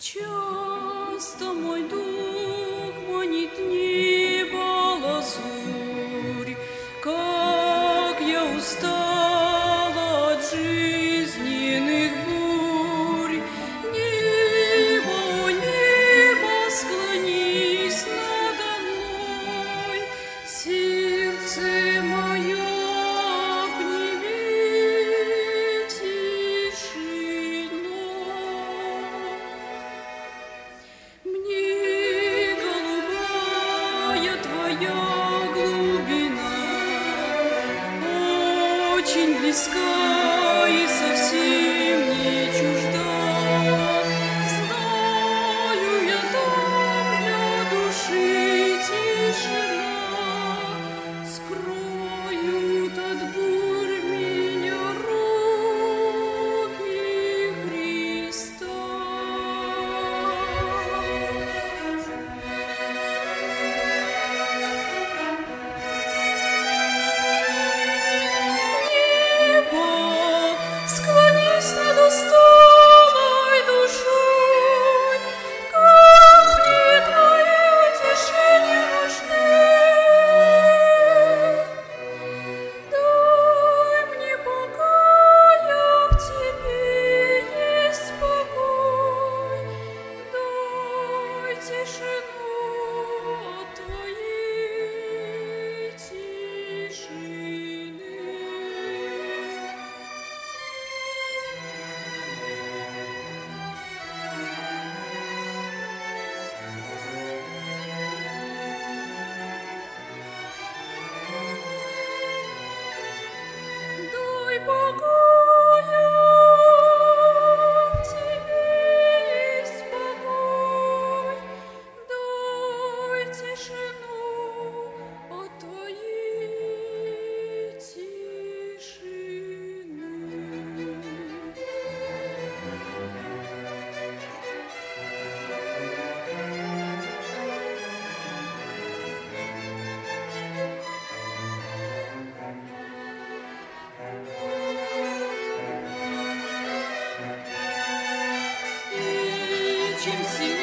Часто мой дух манит небо лазурь, как я устала от жизненных бурь. Небо, о небо, склонись надо мной, сердце мое обними тишиной. Мне голубая твоя глубина очень близка и совсем не чужда. Знаю я, там для души тишина, скроют от бурь меня руки Христа. Склонись над усталой душой, как мне твое утешение нужны. Дай мне покоя, в тебе есть покой, дай тишину от твоей тишины. Дай покоя, в тебе есть покой, дай тишину от твоей тишины. И чем сильнее